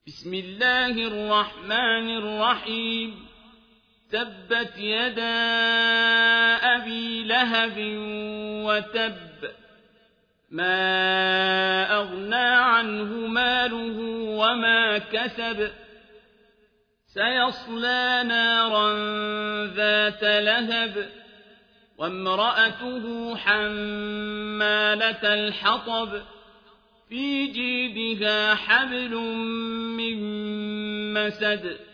بسم الله الرحمن الرحيم تبت يدا أبي لهب وتب ما أغنى عنه ماله وما كسب سيصلى نارا ذات لهب وامرأته حمالة الحطب في جيدها حبل من مسد